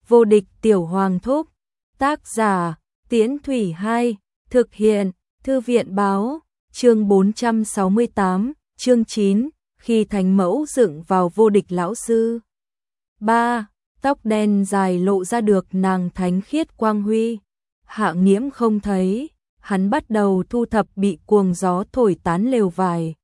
Vô địch tiểu hoàng thúc. Tác giả, Tiễn Thủy 2, thực hiện, Thư viện báo, chương 468, chương 9, khi thánh mẫu dựng vào vô địch lão sư. 3. Tóc đen dài lộ ra được nàng thánh khiết quang huy. Hạ Nghiễm không thấy, hắn bắt đầu thu thập bị cuồng gió thổi tán lều vải.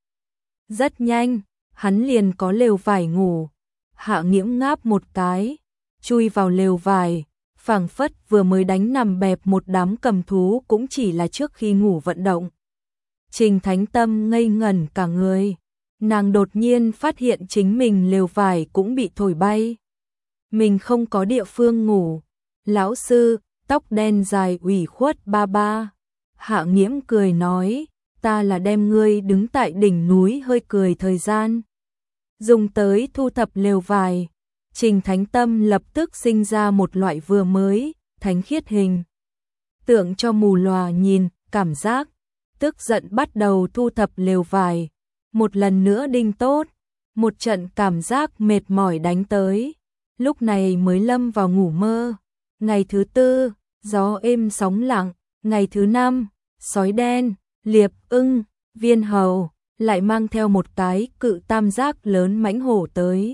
Rất nhanh, hắn liền có lều vải ngủ. Hạ Nghiễm ngáp một cái, chui vào lều vải, phảng phất vừa mới đánh nằm bẹp một đám cầm thú cũng chỉ là trước khi ngủ vận động. Trình Thánh Tâm ngây ngẩn cả người, nàng đột nhiên phát hiện chính mình lều vải cũng bị thổi bay. Mình không có địa phương ngủ. Lão sư, tóc đen dài ủy khuất ba ba. Hạ Nghiễm cười nói, ta là đem ngươi đứng tại đỉnh núi hơi cười thời gian. Dùng tới thu thập lều vải. Trình Thánh Tâm lập tức sinh ra một loại vừa mới, thánh khiết hình tượng cho mù lòa nhìn, cảm giác, tức giận bắt đầu thu thập lều vải. Một lần nữa đinh tốt, một trận cảm giác mệt mỏi đánh tới, lúc này mới lâm vào ngủ mơ. Ngày thứ tư, gió êm sóng lặng, ngày thứ năm, sói đen, liệp ưng, viên hầu, lại mang theo một cái cự tam giác lớn mãnh hổ tới.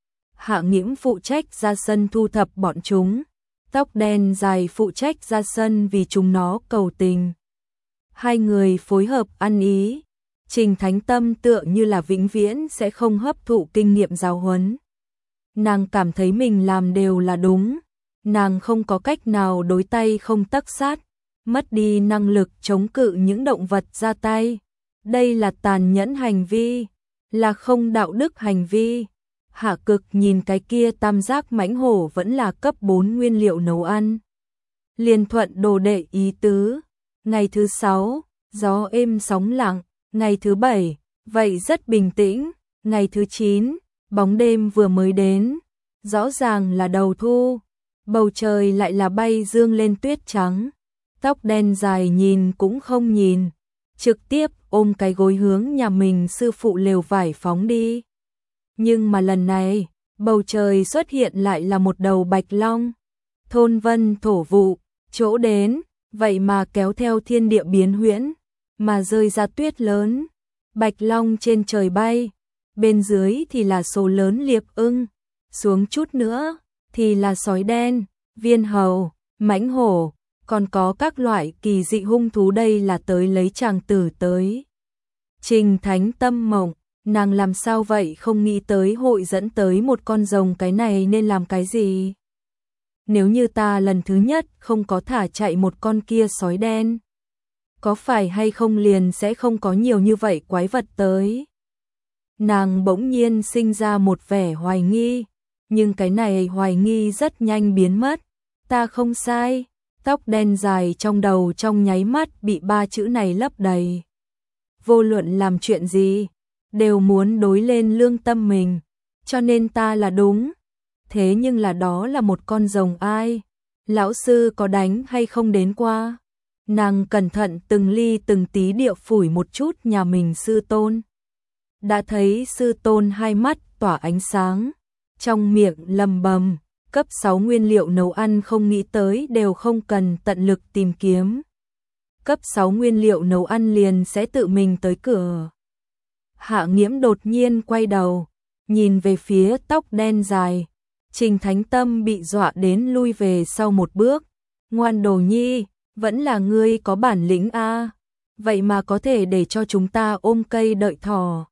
Hạ Nghiễm phụ trách ra sân thu thập bọn chúng, tóc đen dài phụ trách ra sân vì chúng nó cầu tình. Hai người phối hợp ăn ý. Trình Thánh Tâm tựa như là vĩnh viễn sẽ không hấp thụ kinh nghiệm giáo huấn. Nàng cảm thấy mình làm đều là đúng, nàng không có cách nào đối tay không tấc sát, mất đi năng lực chống cự những động vật ra tay. Đây là tàn nhẫn hành vi, là không đạo đức hành vi. Hạ Cực nhìn cái kia tam giác mãnh hổ vẫn là cấp 4 nguyên liệu nấu ăn. Liền thuận đồ đệ ý tứ. Ngày thứ 6, gió êm sóng lặng. Ngày thứ 7, vậy rất bình tĩnh. Ngày thứ 9, bóng đêm vừa mới đến. Rõ ràng là đầu thu. Bầu trời lại là bay dương lên tuyết trắng. Tóc đen dài nhìn cũng không nhìn, trực tiếp ôm cái gối hướng nhà mình sư phụ lều vải phóng đi. Nhưng mà lần này, bầu trời xuất hiện lại là một đầu bạch long. Thôn vân thổ vụ, chỗ đến, vậy mà kéo theo thiên địa biến huyễn, mà rơi ra tuyết lớn. Bạch long trên trời bay, bên dưới thì là số lớn liệp ưng, xuống chút nữa thì là sói đen, viên hầu, mãnh hổ, còn có các loại kỳ dị hung thú, đây là tới lấy chàng tử tới. Trình Thánh Tâm mộng, nàng làm sao vậy không nghĩ tới hội dẫn tới một con rồng, cái này nên làm cái gì? Nếu như ta lần thứ nhất không có thả chạy một con kia sói đen, có phải hay không liền sẽ không có nhiều như vậy quái vật tới? Nàng bỗng nhiên sinh ra một vẻ hoài nghi, nhưng cái này hoài nghi rất nhanh biến mất. Ta không sai. Tóc đen dài trong đầu trong nháy mắt bị ba chữ này lấp đầy. Vô luận làm chuyện gì, đều muốn đối lên lương tâm mình, cho nên ta là đúng. Thế nhưng là đó là một con rồng ai? Lão sư có đánh hay không đến qua? Nàng cẩn thận từng ly từng tí địa phủi một chút nhà mình sư tôn. Đã thấy sư tôn hai mắt tỏa ánh sáng, trong miệng lầm bầm. Cấp 6 nguyên liệu nấu ăn không nghĩ tới đều không cần tận lực tìm kiếm. Cấp 6 nguyên liệu nấu ăn liền sẽ tự mình tới cửa. Hạ Nghiễm đột nhiên quay đầu, nhìn về phía tóc đen dài. Trình Thánh Tâm bị dọa đến lui về sau một bước. Ngoan đồ nhi, vẫn là ngươi có bản lĩnh a, vậy mà có thể để cho chúng ta ôm cây đợi thỏ.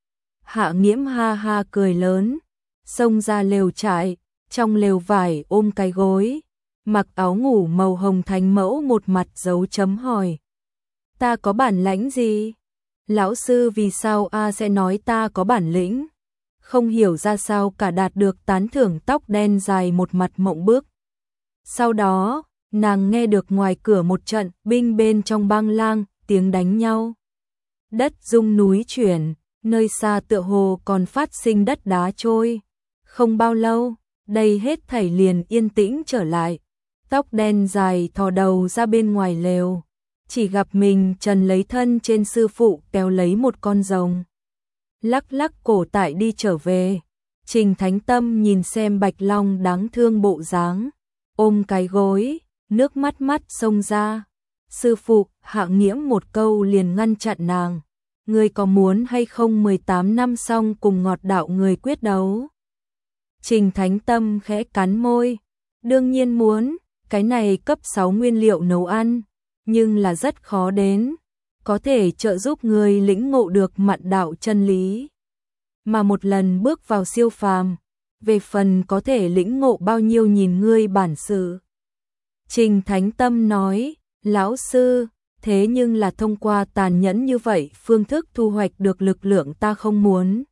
Hạ Nghiễm ha ha cười lớn, xông ra lều trại. Trong lều vải ôm cái gối, mặc áo ngủ màu hồng thánh mẫu một mặt dấu chấm hỏi. Ta có bản lãnh gì? Lão sư vì sao sẽ nói ta có bản lĩnh? Không hiểu ra sao cả đạt được tán thưởng tóc đen dài một mặt mộng bức. Sau đó, nàng nghe được ngoài cửa một trận binh bên trong bang lang, tiếng đánh nhau. Đất rung núi chuyển, nơi xa tựa hồ còn phát sinh đất đá trôi. Không bao lâu, đây hết thảy liền yên tĩnh trở lại. Tóc đen dài thò đầu ra bên ngoài lều, chỉ gặp mình trần lấy thân trên sư phụ kéo lấy một con rồng. Lắc lắc cổ tại đi trở về. Trình Thánh Tâm nhìn xem bạch long đáng thương bộ dáng, ôm cái gối, nước mắt mắt xông ra. Sư phụ, Hạ Nghiễm một câu liền ngăn chặn nàng. Ngươi có muốn hay không 18 năm xong cùng ngọt đạo người quyết đấu? Trình Thánh Tâm khẽ cắn môi. Đương nhiên muốn, cái này cấp 6 nguyên liệu nấu ăn, nhưng là rất khó đến, có thể trợ giúp người lĩnh ngộ được mạn đạo chân lý. Mà một lần bước vào siêu phàm, về phần có thể lĩnh ngộ bao nhiêu nhìn ngươi bản sự. Trình Thánh Tâm nói, lão sư, thế nhưng là thông qua tàn nhẫn như vậy phương thức thu hoạch được lực lượng ta không muốn.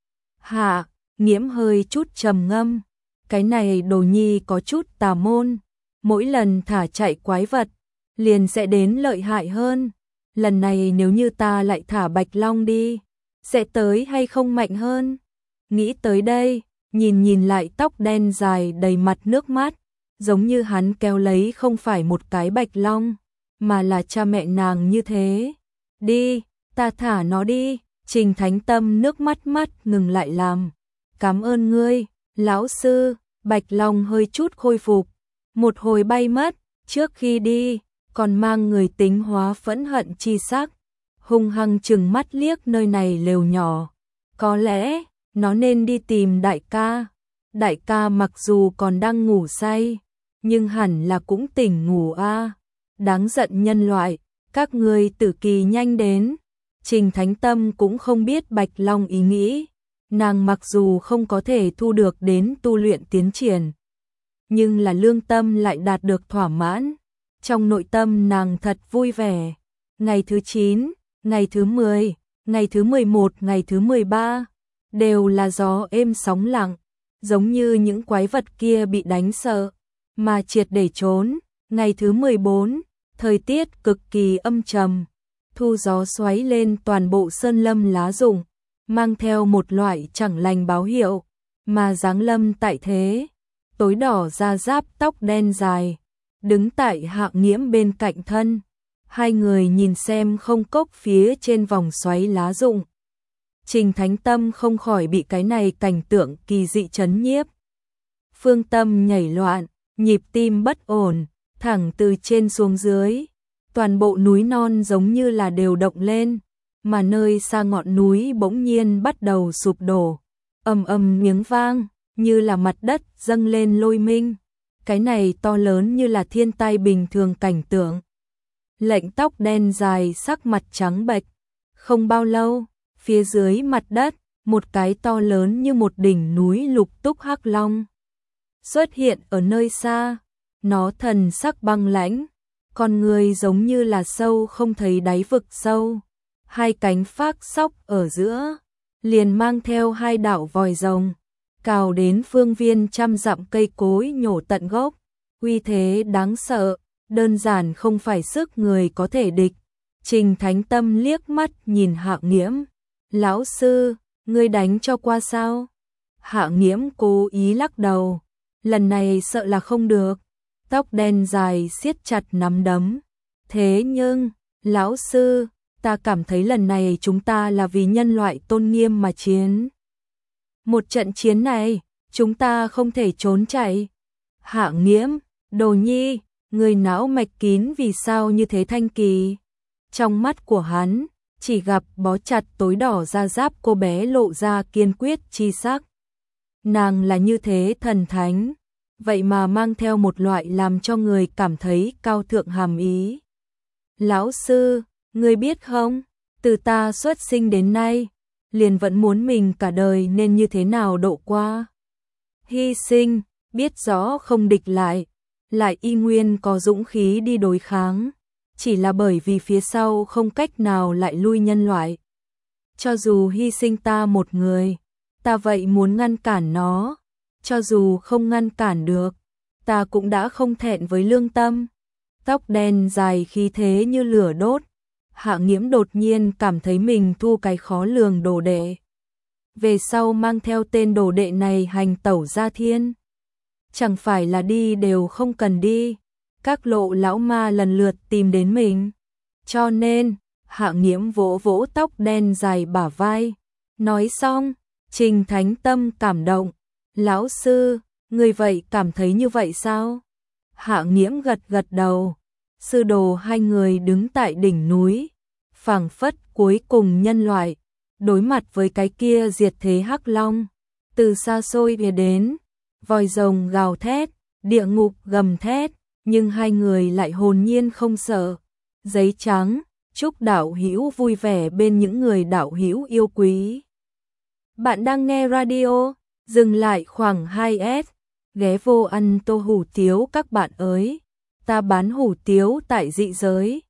Hạ Nghiễm hơi chút trầm ngâm, cái này đồ nhi có chút tà môn, mỗi lần thả chạy quái vật, liền sẽ đến lợi hại hơn. Lần này nếu như ta lại thả Bạch Long đi, sẽ tới hay không mạnh hơn? Nghĩ tới đây, nhìn lại tóc đen dài đầy mặt nước mắt, giống như hắn kéo lấy không phải một cái Bạch Long, mà là cha mẹ nàng như thế. Đi, ta thả nó đi. Trình Thánh Tâm nước mắt ngừng lại làm. Cảm ơn ngươi, lão sư. Bạch Long hơi chút khôi phục, một hồi bay mất, trước khi đi, còn mang người tính hóa phẫn hận chi sắc, hung hăng trừng mắt liếc nơi này lều nhỏ. Có lẽ, nó nên đi tìm đại ca. Đại ca mặc dù còn đang ngủ say, nhưng hẳn là cũng tỉnh ngủ a. Đáng giận nhân loại, các ngươi tử kỳ nhanh đến. Trình Thánh Tâm cũng không biết Bạch Long ý nghĩ. Nàng mặc dù không có thể thu được đến tu luyện tiến triển, nhưng là lương tâm lại đạt được thỏa mãn. Trong nội tâm nàng thật vui vẻ. Ngày thứ 9, ngày thứ 10, ngày thứ 11, ngày thứ 13, đều là gió êm sóng lặng, giống như những quái vật kia bị đánh sợ, mà triệt để trốn. Ngày thứ 14, thời tiết cực kỳ âm trầm, thu gió xoáy lên toàn bộ sơn lâm lá rụng, mang theo một loại chẳng lành báo hiệu, mà giáng lâm tại thế. Tối đỏ da giáp tóc đen dài, đứng tại Hạ Nghiễm bên cạnh thân. Hai người nhìn xem không cốc phía trên vòng xoáy lá rụng. Trình Thánh Tâm không khỏi bị cái này cảnh tượng kỳ dị chấn nhiếp. Phương tâm nhảy loạn, nhịp tim bất ổn, thẳng từ trên xuống dưới. Toàn bộ núi non giống như là đều động lên, mà nơi xa ngọn núi bỗng nhiên bắt đầu sụp đổ. Ầm ầm miếng vang, như là mặt đất dâng lên lôi minh. Cái này to lớn như là thiên tai bình thường cảnh tượng. Lệnh tóc đen dài sắc mặt trắng bệch. Không bao lâu, phía dưới mặt đất, một cái to lớn như một đỉnh núi lục túc hắc long xuất hiện ở nơi xa. Nó thần sắc băng lãnh, con người giống như là sâu không thấy đáy vực sâu. Hai cánh phác sóc ở giữa, liền mang theo hai đạo vòi rồng, cào đến phương viên trăm dặm cây cối nhổ tận gốc. Uy thế đáng sợ, đơn giản không phải sức người có thể địch. Trình Thánh Tâm liếc mắt nhìn Hạ Nghiễm. Lão sư, ngươi đánh cho qua sao? Hạ Nghiễm cố ý lắc đầu. Lần này sợ là không được. Tóc đen dài siết chặt nắm đấm. Thế nhưng, lão sư, ta cảm thấy lần này chúng ta là vì nhân loại tôn nghiêm mà chiến. Một trận chiến này, chúng ta không thể trốn chạy. Hạ Nghiễm, đồ nhi, người não mạch kín vì sao như thế Thanh Kỳ? Trong mắt của hắn, chỉ gặp bó chặt tối đỏ da giáp cô bé lộ ra kiên quyết chi sắc. Nàng là như thế thần thánh, vậy mà mang theo một loại làm cho người cảm thấy cao thượng hàm ý. Lão sư, ngươi biết không, từ ta xuất sinh đến nay, liền vẫn muốn mình cả đời nên như thế nào độ qua. Hy sinh, biết rõ không địch lại y nguyên có dũng khí đi đối kháng, chỉ là bởi vì phía sau không cách nào lại lui nhân loại. Cho dù hy sinh ta một người, ta vậy muốn ngăn cản nó, cho dù không ngăn cản được, ta cũng đã không thẹn với lương tâm. Tóc đen dài khí thế như lửa đốt. Hạ Nghiễm đột nhiên cảm thấy mình thu cái khó lường đồ đệ. Về sau mang theo tên đồ đệ này hành tẩu gia thiên. Chẳng phải là đi đều không cần đi. Các lộ lão ma lần lượt tìm đến mình. Cho nên, Hạ Nghiễm vỗ vỗ tóc đen dài bả vai. Nói xong, Trình Thánh Tâm cảm động. Lão sư, người vậy cảm thấy như vậy sao? Hạ Nghiễm gật gật đầu. Sư đồ hai người đứng tại đỉnh núi, phảng phất cuối cùng nhân loại, đối mặt với cái kia diệt thế hắc long. Từ xa xôi về đến, vòi rồng gào thét, địa ngục gầm thét, nhưng hai người lại hồn nhiên không sợ. Giấy trắng, chúc đạo hữu vui vẻ bên những người đạo hữu yêu quý. Bạn đang nghe radio, dừng lại khoảng 2S, ghé vô ăn tô hủ tiếu các bạn ơi. Ta bán hủ tiếu tại dị giới.